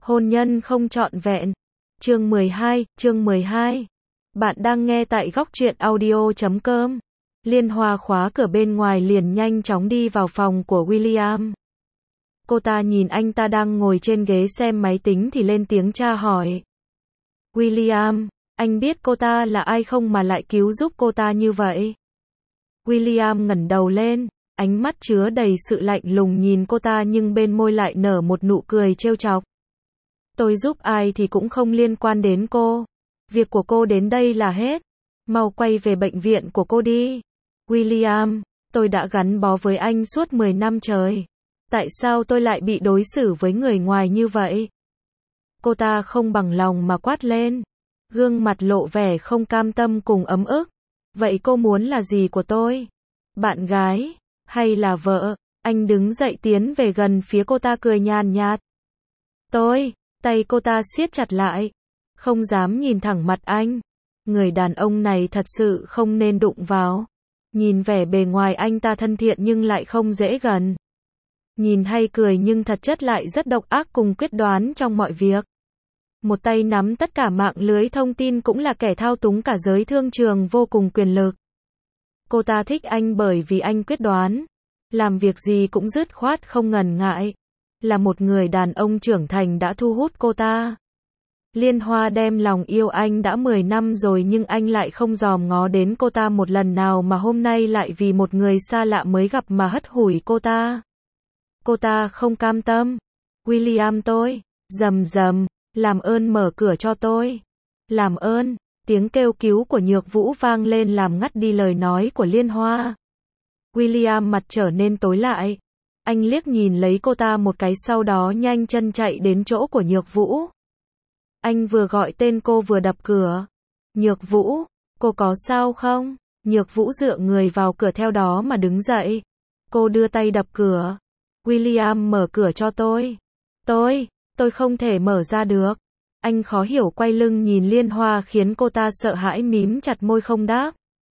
Hôn nhân không trọn vẹn. Chương 12. Bạn đang nghe tại góc truyện audio.com. Liên Hoa khóa cửa bên ngoài liền nhanh chóng đi vào phòng của William. Cô ta nhìn anh ta đang ngồi trên ghế xem máy tính thì lên tiếng tra hỏi. William, anh biết cô ta là ai không mà lại cứu giúp cô ta như vậy? William ngẩng đầu lên, ánh mắt chứa đầy sự lạnh lùng nhìn cô ta nhưng bên môi lại nở một nụ cười trêu chọc. Tôi giúp ai thì cũng không liên quan đến cô. Việc của cô đến đây là hết. Mau quay về bệnh viện của cô đi. William, tôi đã gắn bó với anh suốt 10 năm trời. Tại sao tôi lại bị đối xử với người ngoài như vậy? Cô ta không bằng lòng mà quát lên. Gương mặt lộ vẻ không cam tâm cùng ấm ức. Vậy cô muốn là gì của tôi? Bạn gái? Hay là vợ? Anh đứng dậy tiến về gần phía cô ta cười nhàn nhạt. Tay cô ta siết chặt lại. Không dám nhìn thẳng mặt anh. Người đàn ông này thật sự không nên đụng vào. Nhìn vẻ bề ngoài anh ta thân thiện nhưng lại không dễ gần. Nhìn hay cười nhưng thật chất lại rất độc ác cùng quyết đoán trong mọi việc. Một tay nắm tất cả mạng lưới thông tin cũng là kẻ thao túng cả giới thương trường vô cùng quyền lực. Cô ta thích anh bởi vì anh quyết đoán. Làm việc gì cũng dứt khoát không ngần ngại. Là một người đàn ông trưởng thành đã thu hút cô ta. Liên Hoa đem lòng yêu anh đã 10 năm rồi nhưng anh lại không dòm ngó đến cô ta một lần nào mà hôm nay lại vì một người xa lạ mới gặp mà hất hủi cô ta. Cô ta không cam tâm. William tôi, rầm, làm ơn mở cửa cho tôi. Làm ơn, tiếng kêu cứu của Nhược Vũ vang lên làm ngắt đi lời nói của Liên Hoa. William mặt trở nên tối lại. Anh liếc nhìn lấy cô ta một cái sau đó nhanh chân chạy đến chỗ của Nhược Vũ. Anh vừa gọi tên cô vừa đập cửa. Nhược Vũ, cô có sao không? Nhược Vũ dựa người vào cửa theo đó mà đứng dậy. Cô đưa tay đập cửa. William mở cửa cho tôi. Tôi không thể mở ra được. Anh khó hiểu quay lưng nhìn Liên Hoa khiến cô ta sợ hãi mím chặt môi không đáp.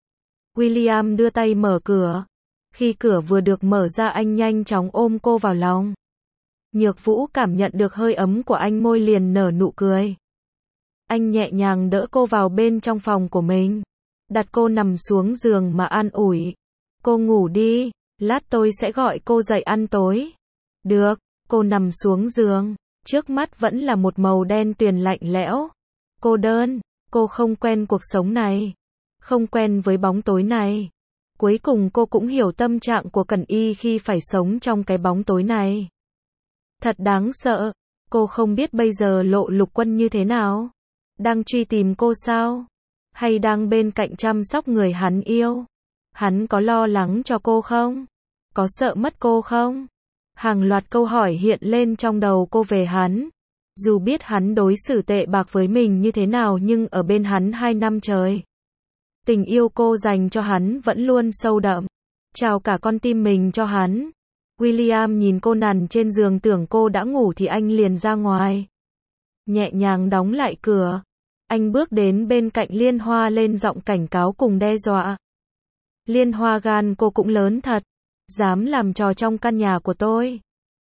William đưa tay mở cửa. Khi cửa vừa được mở ra anh nhanh chóng ôm cô vào lòng. Nhược Vũ cảm nhận được hơi ấm của anh môi liền nở nụ cười. Anh nhẹ nhàng đỡ cô vào bên trong phòng của mình. Đặt cô nằm xuống giường mà an ủi. Cô ngủ đi, lát tôi sẽ gọi cô dậy ăn tối. Được, cô nằm xuống giường. Trước mắt vẫn là một màu đen tuyền lạnh lẽo. Cô đơn, cô không quen cuộc sống này. Không quen với bóng tối này. Cuối cùng cô cũng hiểu tâm trạng của Cẩn Y khi phải sống trong cái bóng tối này. Thật đáng sợ. Cô không biết bây giờ Lộ Lục Quân như thế nào. Đang truy tìm cô sao? Hay đang bên cạnh chăm sóc người hắn yêu? Hắn có lo lắng cho cô không? Có sợ mất cô không? Hàng loạt câu hỏi hiện lên trong đầu cô về hắn. Dù biết hắn đối xử tệ bạc với mình như thế nào nhưng ở bên hắn 2 năm trời. Tình yêu cô dành cho hắn vẫn luôn sâu đậm. Trao cả con tim mình cho hắn. William nhìn cô nằm trên giường tưởng cô đã ngủ thì anh liền ra ngoài. Nhẹ nhàng đóng lại cửa. Anh bước đến bên cạnh Liên Hoa lên giọng cảnh cáo cùng đe dọa. Liên Hoa gan cô cũng lớn thật. Dám làm trò trong căn nhà của tôi.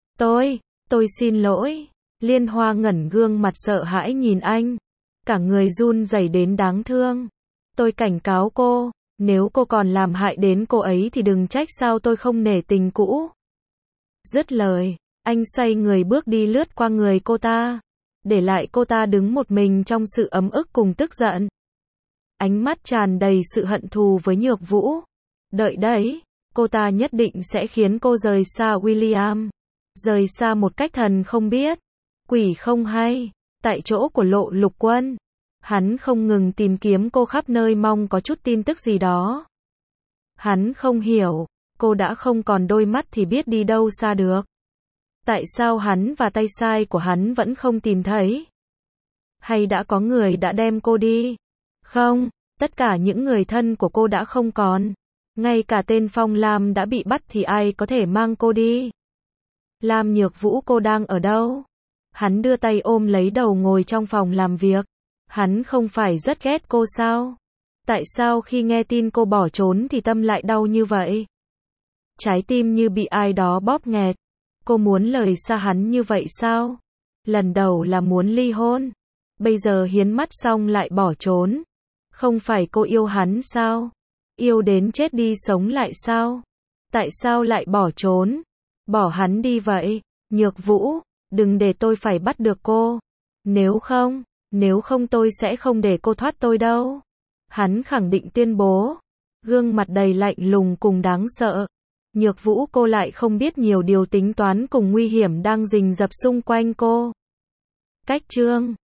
Tôi xin lỗi. Liên Hoa ngẩn gương mặt sợ hãi nhìn anh. Cả người run rẩy đến đáng thương. Tôi cảnh cáo cô, nếu cô còn làm hại đến cô ấy thì đừng trách sao tôi không nể tình cũ. Dứt lời, anh xoay người bước đi lướt qua người cô ta. Để lại cô ta đứng một mình trong sự ấm ức cùng tức giận. Ánh mắt tràn đầy sự hận thù với Nhược Vũ. Đợi đấy, cô ta nhất định sẽ khiến cô rời xa William. Rời xa một cách thần không biết, quỷ không hay. Tại chỗ của Lộ Lục Quân, hắn không ngừng tìm kiếm cô khắp nơi mong có chút tin tức gì đó. Hắn không hiểu, cô đã không còn đôi mắt thì biết đi đâu xa được. Tại sao hắn và tay sai của hắn vẫn không tìm thấy? Hay đã có người đã đem cô đi? Không, tất cả những người thân của cô đã không còn. Ngay cả tên Phong Lam đã bị bắt thì ai có thể mang cô đi? Lam Nhược Vũ cô đang ở đâu? Hắn đưa tay ôm lấy đầu ngồi trong phòng làm việc. Hắn không phải rất ghét cô sao? Tại sao khi nghe tin cô bỏ trốn thì tâm lại đau như vậy? Trái tim như bị ai đó bóp nghẹt. Cô muốn rời xa hắn như vậy sao? Lần đầu là muốn ly hôn. Bây giờ hiến mắt xong lại bỏ trốn. Không phải cô yêu hắn sao? Yêu đến chết đi sống lại sao? Tại sao lại bỏ trốn? Bỏ hắn đi vậy. Nhược Vũ, đừng để tôi phải bắt được cô. Nếu không tôi sẽ không để cô thoát tôi đâu. Hắn khẳng định tuyên bố. Gương mặt đầy lạnh lùng cùng đáng sợ. Nhược Vũ, cô lại không biết nhiều điều tính toán cùng nguy hiểm đang rình rập xung quanh cô. Cách chương